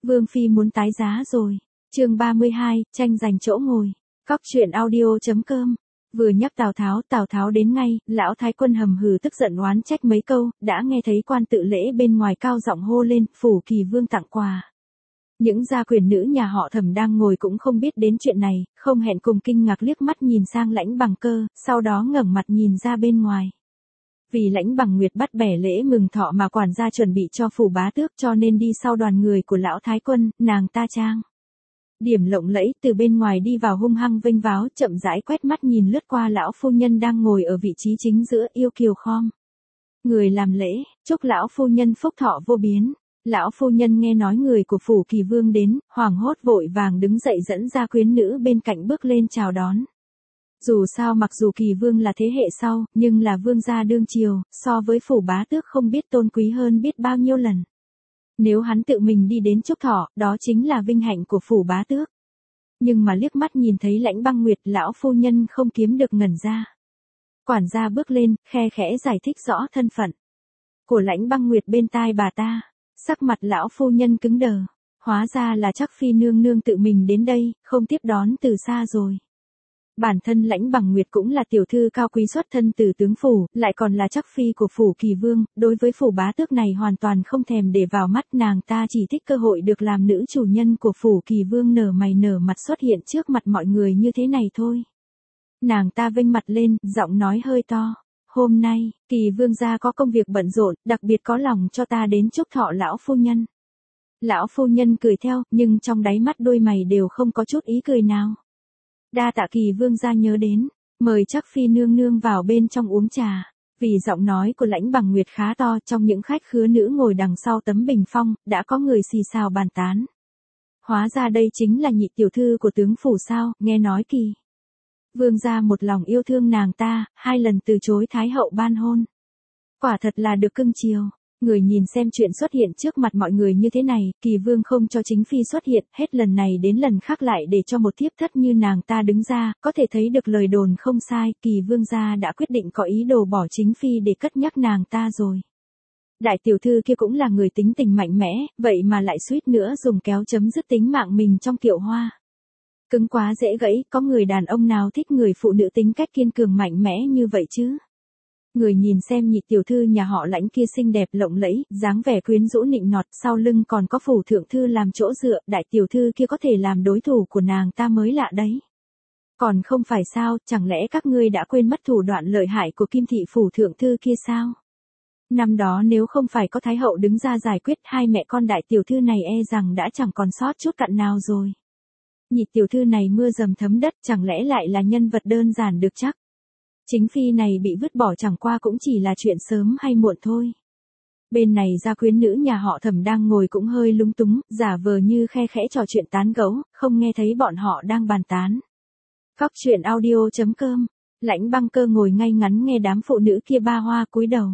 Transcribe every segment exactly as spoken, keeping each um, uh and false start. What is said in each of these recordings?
Vương phi muốn tái giá rồi. Chương ba mươi hai, tranh giành chỗ ngồi. Cóc truyện audio chấm com. Vừa nhắc Tào Tháo, Tào Tháo đến ngay, lão thái quân hầm hừ tức giận oán trách mấy câu, đã nghe thấy quan tự lễ bên ngoài cao giọng hô lên, phủ Kỳ Vương tặng quà. Những gia quyền nữ nhà họ Thẩm đang ngồi cũng không biết đến chuyện này, không hẹn cùng kinh ngạc liếc mắt nhìn sang Lãnh Bằng Cơ, sau đó ngẩng mặt nhìn ra bên ngoài. Vì Lãnh Bằng Nguyệt bắt bẻ lễ mừng thọ mà quản gia chuẩn bị cho phủ bá tước cho nên đi sau đoàn người của lão thái quân, nàng ta trang điểm lộng lẫy từ bên ngoài đi vào hung hăng vênh váo, chậm rãi quét mắt nhìn lướt qua lão phu nhân đang ngồi ở vị trí chính giữa, yêu kiều khom người làm lễ, chúc lão phu nhân phúc thọ vô biến. Lão phu nhân nghe nói người của phủ Kỳ Vương đến, hoảng hốt vội vàng đứng dậy dẫn ra quyến nữ bên cạnh bước lên chào đón. Dù sao mặc dù Kỳ Vương là thế hệ sau, nhưng là vương gia đương triều, so với phủ bá tước không biết tôn quý hơn biết bao nhiêu lần. Nếu hắn tự mình đi đến chúc thọ, đó chính là vinh hạnh của phủ bá tước. Nhưng mà liếc mắt nhìn thấy Lãnh Băng Nguyệt, lão phu nhân không kiếm được ngẩn ra. Quản gia bước lên, khe khẽ giải thích rõ thân phận của Lãnh Băng Nguyệt bên tai bà ta. Sắc mặt lão phu nhân cứng đờ. Hóa ra là chắc phi nương nương tự mình đến đây, không tiếp đón từ xa rồi. Bản thân Lãnh Bằng Nguyệt cũng là tiểu thư cao quý xuất thân từ tướng phủ, lại còn là chắc phi của phủ Kỳ Vương, đối với phủ bá tước này hoàn toàn không thèm để vào mắt, nàng ta chỉ thích cơ hội được làm nữ chủ nhân của phủ Kỳ Vương nở mày nở mặt xuất hiện trước mặt mọi người như thế này thôi. Nàng ta vênh mặt lên, giọng nói hơi to. Hôm nay, Kỳ Vương gia có công việc bận rộn, đặc biệt có lòng cho ta đến chúc thọ lão phu nhân. Lão phu nhân cười theo, nhưng trong đáy mắt đôi mày đều không có chút ý cười nào. Đa tạ Kỳ Vương gia nhớ đến, mời chắc phi nương nương vào bên trong uống trà. Vì giọng nói của Lãnh Bằng Nguyệt khá to, trong những khách khứa nữ ngồi đằng sau tấm bình phong, đã có người xì xào bàn tán. Hóa ra đây chính là nhị tiểu thư của tướng phủ sao, nghe nói Kỳ Vương gia một lòng yêu thương nàng ta, hai lần từ chối thái hậu ban hôn. Quả thật là được cưng chiều. Người nhìn xem chuyện xuất hiện trước mặt mọi người như thế này, Kỳ Vương không cho chính phi xuất hiện, hết lần này đến lần khác lại để cho một thiếp thất như nàng ta đứng ra, có thể thấy được lời đồn không sai, Kỳ Vương gia đã quyết định có ý đồ bỏ chính phi để cất nhắc nàng ta rồi. Đại tiểu thư kia cũng là người tính tình mạnh mẽ, vậy mà lại suýt nữa dùng kéo chấm dứt tính mạng mình trong kiệu hoa. Cứng quá dễ gãy, có người đàn ông nào thích người phụ nữ tính cách kiên cường mạnh mẽ như vậy chứ? Người nhìn xem nhị tiểu thư nhà họ Lãnh kia xinh đẹp lộng lẫy, dáng vẻ quyến rũ nịnh nọt, sau lưng còn có phủ thượng thư làm chỗ dựa, đại tiểu thư kia có thể làm đối thủ của nàng ta mới lạ đấy. Còn không phải sao, chẳng lẽ các ngươi đã quên mất thủ đoạn lợi hại của Kim thị phủ thượng thư kia sao? Năm đó nếu không phải có thái hậu đứng ra giải quyết, hai mẹ con đại tiểu thư này e rằng đã chẳng còn sót chút cặn nào rồi. Nhị tiểu thư này mưa dầm thấm đất, chẳng lẽ lại là nhân vật đơn giản được chắc? Chính phi này bị vứt bỏ chẳng qua cũng chỉ là chuyện sớm hay muộn thôi. Bên này gia quyến nữ nhà họ Thẩm đang ngồi cũng hơi lúng túng, giả vờ như khe khẽ trò chuyện tán gẫu, không nghe thấy bọn họ đang bàn tán. Cóc truyện audio chấm com. Lãnh Băng Cơ ngồi ngay ngắn nghe đám phụ nữ kia ba hoa cúi đầu.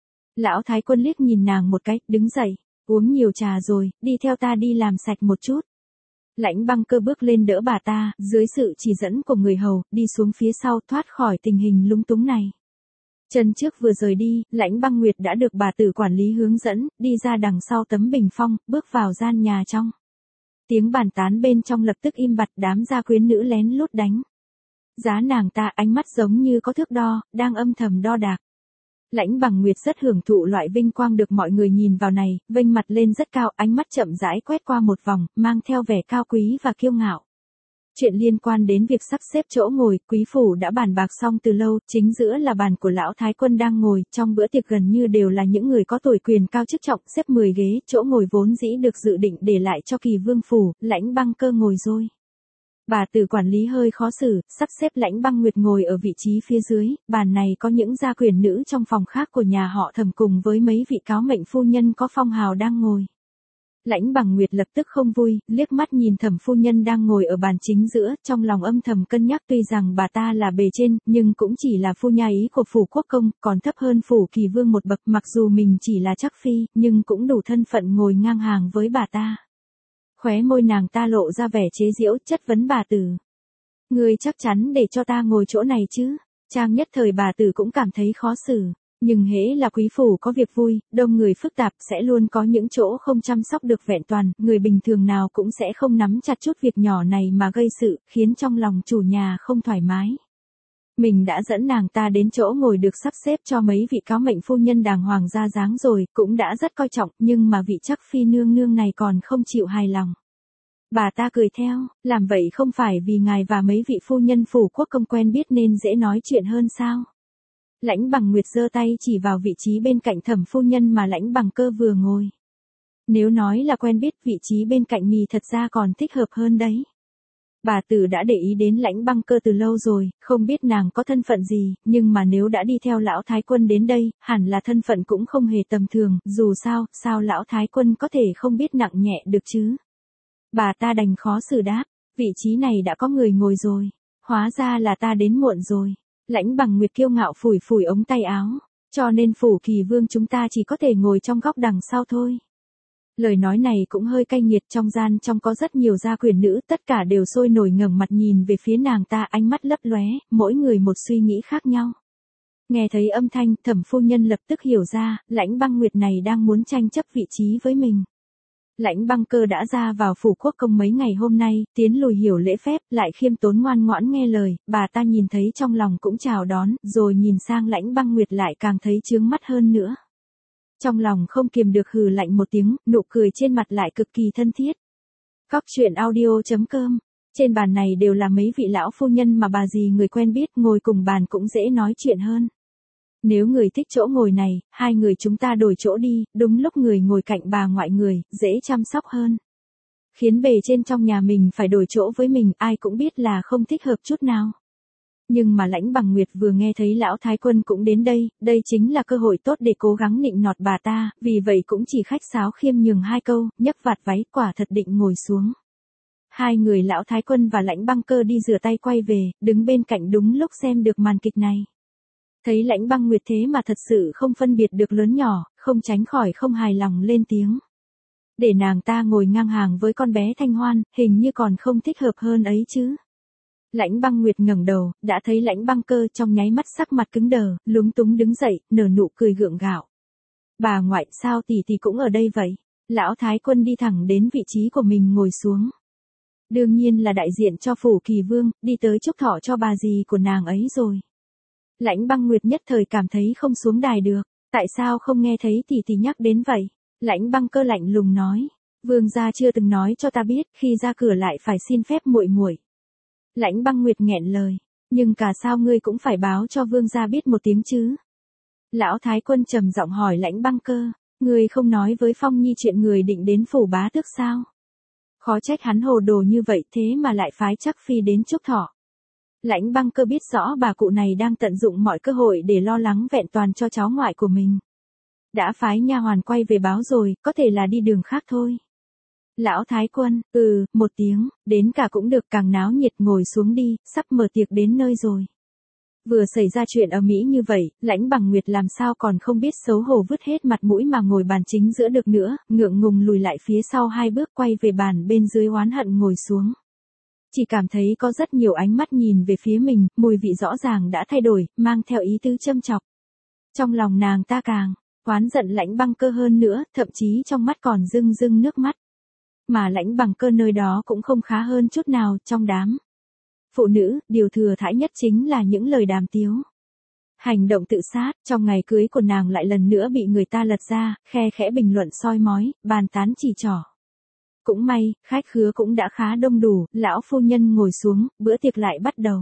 Lão thái quân liếc nhìn nàng một cái, đứng dậy, uống nhiều trà rồi, đi theo ta đi làm sạch một chút. Lãnh Băng Cơ bước lên đỡ bà ta, dưới sự chỉ dẫn của người hầu, đi xuống phía sau thoát khỏi tình hình lúng túng này. Chân trước vừa rời đi, Lãnh Băng Nguyệt đã được bà tử quản lý hướng dẫn, đi ra đằng sau tấm bình phong, bước vào gian nhà trong. Tiếng bàn tán bên trong lập tức im bặt, đám gia quyến nữ lén lút đánh giá nàng ta, ánh mắt giống như có thước đo, đang âm thầm đo đạc. Lãnh Bằng Nguyệt rất hưởng thụ loại vinh quang được mọi người nhìn vào này, vênh mặt lên rất cao, ánh mắt chậm rãi quét qua một vòng, mang theo vẻ cao quý và kiêu ngạo. Chuyện liên quan đến việc sắp xếp chỗ ngồi, quý phủ đã bàn bạc xong từ lâu, chính giữa là bàn của lão thái quân đang ngồi, trong bữa tiệc gần như đều là những người có tuổi quyền cao chức trọng, xếp mười ghế, chỗ ngồi vốn dĩ được dự định để lại cho Kỳ Vương phủ, Lãnh Băng Cơ ngồi rồi. Bà tử quản lý hơi khó xử, sắp xếp Lãnh Băng Nguyệt ngồi ở vị trí phía dưới, bàn này có những gia quyền nữ trong phòng khác của nhà họ Thẩm cùng với mấy vị cáo mệnh phu nhân có phong hào đang ngồi. Lãnh Bằng Nguyệt lập tức không vui, liếc mắt nhìn Thẩm phu nhân đang ngồi ở bàn chính giữa, trong lòng âm thầm cân nhắc, tuy rằng bà ta là bề trên, nhưng cũng chỉ là phu nha ý của phủ quốc công, còn thấp hơn phủ Kỳ Vương một bậc, mặc dù mình chỉ là chắc phi, nhưng cũng đủ thân phận ngồi ngang hàng với bà ta. Khóe môi nàng ta lộ ra vẻ chế giễu, chất vấn bà tử. Ngươi chắc chắn để cho ta ngồi chỗ này chứ? Trang nhất thời bà tử cũng cảm thấy khó xử. Nhưng hễ là quý phủ có việc vui, đông người phức tạp sẽ luôn có những chỗ không chăm sóc được vẹn toàn, người bình thường nào cũng sẽ không nắm chặt chút việc nhỏ này mà gây sự, khiến trong lòng chủ nhà không thoải mái. Mình đã dẫn nàng ta đến chỗ ngồi được sắp xếp cho mấy vị cáo mệnh phu nhân đàng hoàng ra dáng rồi, cũng đã rất coi trọng, nhưng mà vị chắc phi nương nương này còn không chịu hài lòng. Bà ta cười theo, làm vậy không phải vì ngài và mấy vị phu nhân phủ quốc công quen biết nên dễ nói chuyện hơn sao? Lãnh Bằng Nguyệt giơ tay chỉ vào vị trí bên cạnh Thẩm phu nhân mà Lãnh Bằng Cơ vừa ngồi. Nếu nói là quen biết, vị trí bên cạnh mì thật ra còn thích hợp hơn đấy. Bà tử đã để ý đến Lãnh Băng Cơ từ lâu rồi, không biết nàng có thân phận gì, nhưng mà nếu đã đi theo lão thái quân đến đây, hẳn là thân phận cũng không hề tầm thường, dù sao, sao lão thái quân có thể không biết nặng nhẹ được chứ? Bà ta đành khó xử đáp, vị trí này đã có người ngồi rồi, hóa ra là ta đến muộn rồi. Lãnh Bằng Nguyệt kiêu ngạo phủi phủi ống tay áo, cho nên phủ kỳ vương chúng ta chỉ có thể ngồi trong góc đằng sau thôi. Lời nói này cũng hơi cay nghiệt, trong gian trong có rất nhiều gia quyền nữ, tất cả đều sôi nổi ngẩng mặt nhìn về phía nàng ta, ánh mắt lấp lóe, mỗi người một suy nghĩ khác nhau. Nghe thấy âm thanh, Thẩm phu nhân lập tức hiểu ra, Lãnh Băng Nguyệt này đang muốn tranh chấp vị trí với mình. Lãnh Băng Cơ đã ra vào phủ quốc công mấy ngày hôm nay, tiến lùi hiểu lễ phép, lại khiêm tốn ngoan ngoãn nghe lời, bà ta nhìn thấy trong lòng cũng chào đón, rồi nhìn sang Lãnh Băng Nguyệt lại càng thấy chướng mắt hơn nữa. Trong lòng không kiềm được hừ lạnh một tiếng, nụ cười trên mặt lại cực kỳ thân thiết. Cóc truyện audio chấm com. Trên bàn này đều là mấy vị lão phu nhân mà bà dì người quen biết, ngồi cùng bàn cũng dễ nói chuyện hơn. Nếu người thích chỗ ngồi này, hai người chúng ta đổi chỗ đi, đúng lúc người ngồi cạnh bà ngoại người, dễ chăm sóc hơn. Khiến bề trên trong nhà mình phải đổi chỗ với mình, ai cũng biết là không thích hợp chút nào. Nhưng mà Lãnh Bằng Nguyệt vừa nghe thấy lão thái quân cũng đến đây, đây chính là cơ hội tốt để cố gắng nịnh nọt bà ta, vì vậy cũng chỉ khách sáo khiêm nhường hai câu, nhấc vạt váy, quả thật định ngồi xuống. Hai người lão thái quân và Lãnh Băng Cơ đi rửa tay quay về, đứng bên cạnh đúng lúc xem được màn kịch này. Thấy Lãnh Băng Nguyệt thế mà thật sự không phân biệt được lớn nhỏ, không tránh khỏi không hài lòng lên tiếng. Để nàng ta ngồi ngang hàng với con bé Thanh Hoan, hình như còn không thích hợp hơn ấy chứ. Lãnh Băng Nguyệt ngẩng đầu, đã thấy Lãnh Băng Cơ trong nháy mắt sắc mặt cứng đờ, lúng túng đứng dậy, nở nụ cười gượng gạo. Bà ngoại, sao tỷ tỷ cũng ở đây vậy? Lão thái quân đi thẳng đến vị trí của mình ngồi xuống. Đương nhiên là đại diện cho phủ kỳ vương, đi tới chúc thọ cho bà dì của nàng ấy rồi. Lãnh Băng Nguyệt nhất thời cảm thấy không xuống đài được, tại sao không nghe thấy tỷ tỷ nhắc đến vậy? Lãnh Băng Cơ lạnh lùng nói, vương gia chưa từng nói cho ta biết, khi ra cửa lại phải xin phép muội muội. Lãnh Băng Nguyệt nghẹn lời, nhưng cả sao ngươi cũng phải báo cho vương gia biết một tiếng chứ? Lão thái quân trầm giọng hỏi Lãnh Băng Cơ, ngươi không nói với Phong Nhi chuyện người định đến phủ bá tước sao? Khó trách hắn hồ đồ như vậy, thế mà lại phái chắc phi đến chúc thọ. Lãnh Băng Cơ biết rõ bà cụ này đang tận dụng mọi cơ hội để lo lắng vẹn toàn cho cháu ngoại của mình. Đã phái nha hoàn quay về báo rồi, có thể là đi đường khác thôi. Lão thái quân, ừ, một tiếng, đến cả cũng được, càng náo nhiệt, ngồi xuống đi, sắp mở tiệc đến nơi rồi. Vừa xảy ra chuyện ở Mỹ như vậy, Lãnh Bằng Nguyệt làm sao còn không biết xấu hổ vứt hết mặt mũi mà ngồi bàn chính giữa được nữa, ngượng ngùng lùi lại phía sau hai bước quay về bàn bên dưới oán hận ngồi xuống. Chỉ cảm thấy có rất nhiều ánh mắt nhìn về phía mình, mùi vị rõ ràng đã thay đổi, mang theo ý tứ châm chọc. Trong lòng nàng ta càng oán giận Lãnh Băng Cơ hơn nữa, thậm chí trong mắt còn rưng rưng nước mắt. Mà Lãnh Bằng Cơ nơi đó cũng không khá hơn chút nào, trong đám phụ nữ, điều thừa thãi nhất chính là những lời đàm tiếu. Hành động tự sát, trong ngày cưới của nàng lại lần nữa bị người ta lật ra, khe khẽ bình luận soi mói, bàn tán chỉ trỏ. Cũng may, khách khứa cũng đã khá đông đủ, lão phu nhân ngồi xuống, bữa tiệc lại bắt đầu.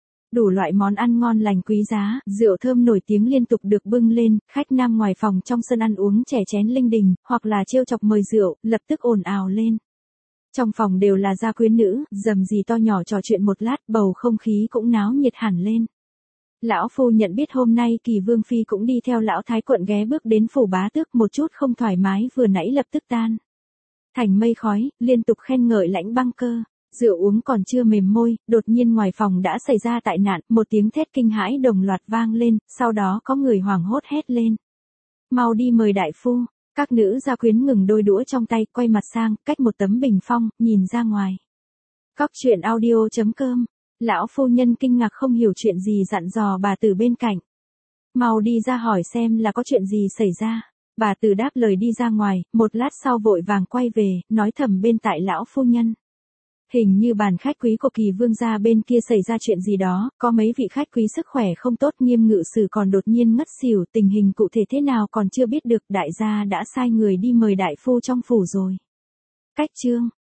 Đủ loại món ăn ngon lành quý giá, rượu thơm nổi tiếng liên tục được bưng lên, khách nam ngoài phòng trong sân ăn uống chè chén linh đình, hoặc là trêu chọc mời rượu, lập tức ồn ào lên. Trong phòng đều là gia quyến nữ, rầm rì to nhỏ trò chuyện một lát, bầu không khí cũng náo nhiệt hẳn lên. Lão phu nhận biết hôm nay Kỳ Vương Phi cũng đi theo lão thái quận ghé bước đến phủ bá tước, một chút không thoải mái vừa nãy lập tức tan thành mây khói, liên tục khen ngợi Lãnh Băng Cơ. Rượu uống còn chưa mềm môi, đột nhiên ngoài phòng đã xảy ra tai nạn, một tiếng thét kinh hãi đồng loạt vang lên, sau đó có người hoảng hốt hét lên. Mau đi mời đại phu. Các nữ gia quyến ngừng đôi đũa trong tay, quay mặt sang, cách một tấm bình phong, nhìn ra ngoài. Cóc truyện audio chấm com. Lão phu nhân kinh ngạc không hiểu chuyện gì dặn dò bà từ bên cạnh. mau đi ra hỏi xem là có chuyện gì xảy ra. Bà Từ đáp lời đi ra ngoài, một lát sau vội vàng quay về, nói thầm bên tại lão phu nhân. Hình như bàn khách quý của Kỳ Vương gia bên kia xảy ra chuyện gì đó, có mấy vị khách quý sức khỏe không tốt, Nghiêm ngự sử còn đột nhiên ngất xỉu, tình hình cụ thể thế nào còn chưa biết được, đại gia đã sai người đi mời đại phu trong phủ rồi. Cách chương